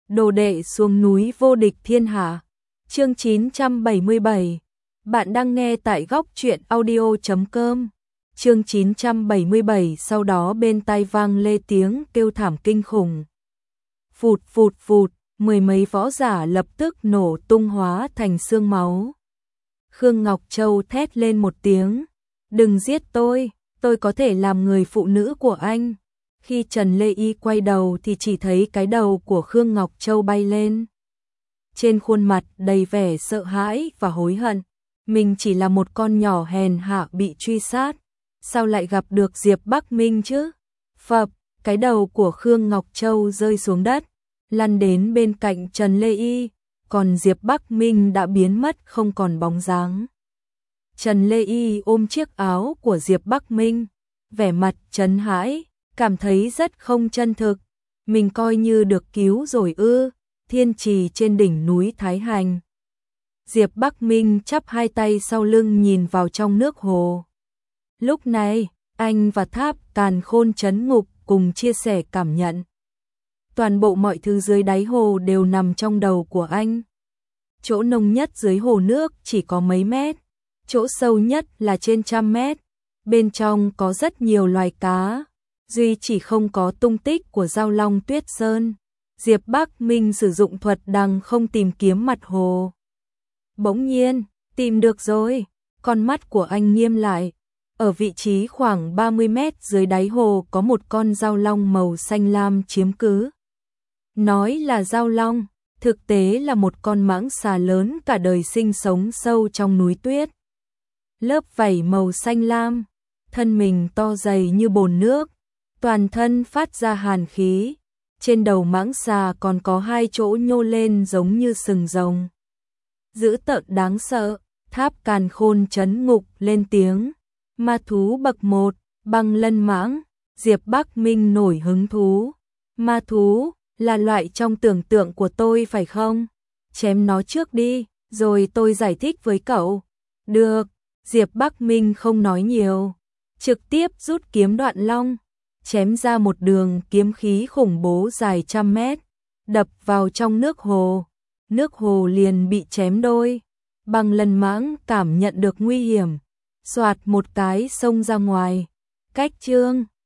Đồ đệ xuống núi vô địch thiên hạ. Chương 977. Bạn đang nghe tại góc truyện audio.com. Chương 977, sau đó bên tai vang lên tiếng kêu thảm kinh khủng. Phụt phụt phụt, mười mấy võ giả lập tức nổ tung hóa thành xương máu. Khương Ngọc Châu thét lên một tiếng, "Đừng giết tôi có thể làm người phụ nữ của anh." Khi Trần Lê Y quay đầu thì chỉ thấy cái đầu của Khương Ngọc Châu bay lên. Trên khuôn mặt đầy vẻ sợ hãi và hối hận, mình chỉ là một con nhỏ hèn hạ bị truy sát, sao lại gặp được Diệp Bắc Minh chứ? Phập, cái đầu của Khương Ngọc Châu rơi xuống đất, lăn đến bên cạnh Trần Lê Y, còn Diệp Bắc Minh đã biến mất không còn bóng dáng. Trần Lê Y ôm chiếc áo của Diệp Bắc Minh, vẻ mặt trấn hãi, cảm thấy rất không chân thực. Mình coi như được cứu rồi ư? Thiên trì trên đỉnh núi Thái Hành. Diệp Bắc Minh chắp hai tay sau lưng nhìn vào trong nước hồ. Lúc này, anh và Tháp Càn Khôn trấn ngục cùng chia sẻ cảm nhận. Toàn bộ mọi thứ dưới đáy hồ đều nằm trong đầu của anh. Chỗ nông nhất dưới hồ nước chỉ có mấy mét, chỗ sâu nhất là trên 100 mét. Bên trong có rất nhiều loài cá, duy chỉ không có tung tích của Dao Long Tuyết Sơn. Diệp Bắc Minh sử dụng thuật đằng không tìm kiếm mặt hồ. Bỗng nhiên, tìm được rồi, con mắt của anh nghiêm lại. Ở vị trí khoảng 30 mét dưới đáy hồ có một con dao long màu xanh lam chiếm cứ. Nói là dao long, thực tế là một con mãng xà lớn cả đời sinh sống sâu trong núi tuyết. Lớp vảy màu xanh lam, thân mình to dày như bồn nước, toàn thân phát ra hàn khí. Trên đầu mãng xà còn có hai chỗ nhô lên giống như sừng rồng. Dữ tợn đáng sợ, Tháp Càn Khôn trấn ngục lên tiếng. Ma thú bậc 1, băng lân mãng. Diệp Bắc Minh nổi hứng thú. Ma thú là loại trong tưởng tượng của tôi phải không? Chém nó trước đi, rồi tôi giải thích với cậu. Được, Diệp Bắc Minh không nói nhiều, trực tiếp rút kiếm Đoạn Long, chém ra một đường kiếm khí khủng bố dài 100 mét, đập vào trong nước hồ. Nước hồ liền bị chém đôi. Băng lân mãng cảm nhận được nguy hiểm, xoạt một cái xông ra ngoài. Cách chương